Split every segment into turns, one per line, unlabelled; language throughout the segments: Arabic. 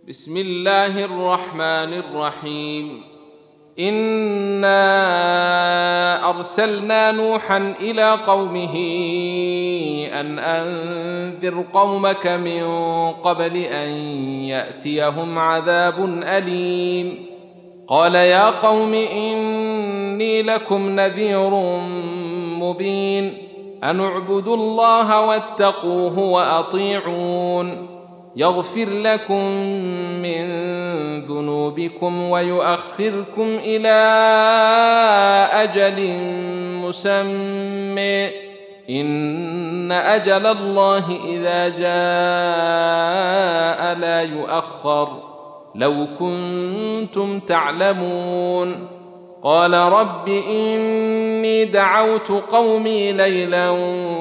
بسم الله الرحمن الرحيم. إنا أرسلنا نوحا إلى قومه أن أنذر قومك من قبل أن يأتيهم عذاب أليم. قال يا قوم إني لكم نذير مبين أن اعبدوا الله واتقوه وأطيعون يغفر لكم من ذنوبكم ويؤخركم إلى أجل مسمى إن أجل الله إذا جاء لا يؤخر لو كنتم تعلمون. قال رب إني دعوت قومي ليلا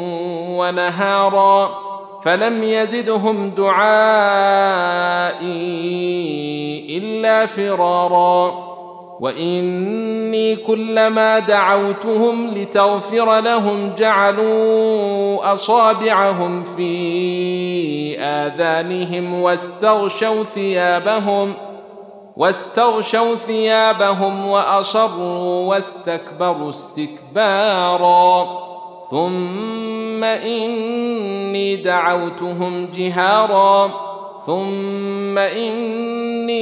ونهارا فلم يزدهم دعائي إلا فرارا وإني كلما دعوتهم لتغفر لهم جعلوا أصابعهم في آذانهم واستغشوا ثيابهم وأصروا واستكبروا استكبارا ثم إني دعوتهم جهارا ثم إني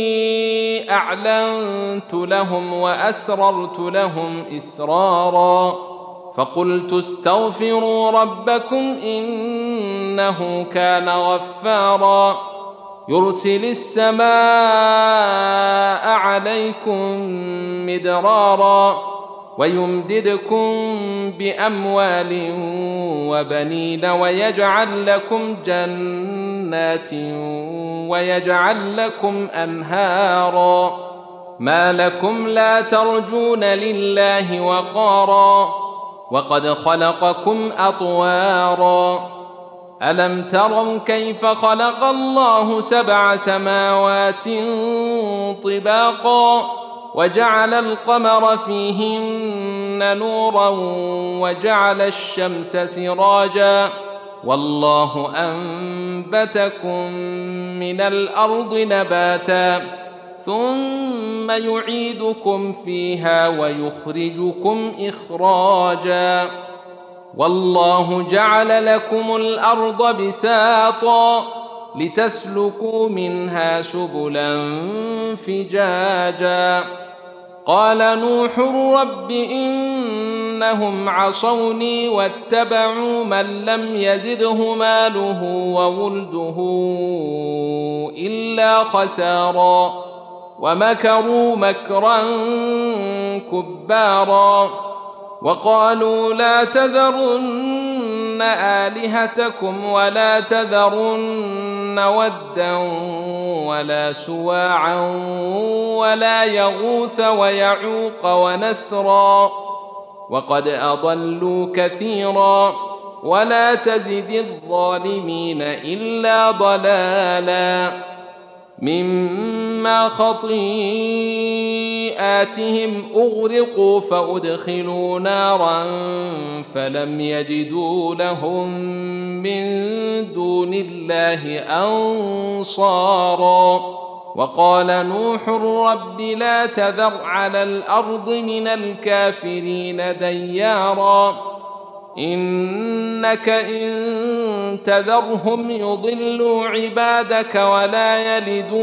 أعلنت لهم وأسررت لهم إسرارا فقلت استغفروا ربكم إنه كان غفارا يرسل السماء عليكم مدرارا ويمددكم بأموال وبنين ويجعل لكم جنات ويجعل لكم أنهارا ما لكم لا ترجون لله وقارا وقد خلقكم أطوارا ألم تروا كيف خلق الله 7 سماوات طباقا وجعل القمر فيهن نورا وجعل الشمس سراجا والله أنبتكم من الأرض نباتا ثم يعيدكم فيها ويخرجكم إخراجا والله جعل لكم الأرض بساطا لتسلكوا منها سبلا فجاجا قال نوح رب إنهم عصوني واتبعوا من لم يزده ماله وولده إلا خسارا ومكروا مكرا كبارا وقالوا لا تذرن آلهتكم ولا تذرن ودا ولا سواعا ولا يغوث ويعوق ونسرا وقد أضلوا كثيرا ولا تزد الظالمين إلا ضلالا مما خطيئاتهم أغرقوا فأدخلوا نارا فلم يجدوا لهم من دون الله أنصارا وقال نوح رب لا تذر على الأرض من الكافرين ديارا إنك إن تذرهم يضلوا عبادك ولا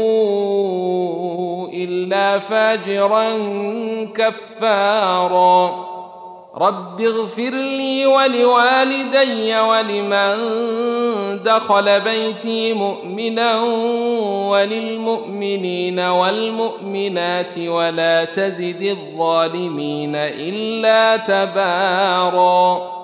يلدوا إلا فاجرا كفارا رب اغفر لي ولوالدي ولمن دخل بيتي مؤمنا وللمؤمنين والمؤمنات ولا تزد الظالمين إلا تبارا.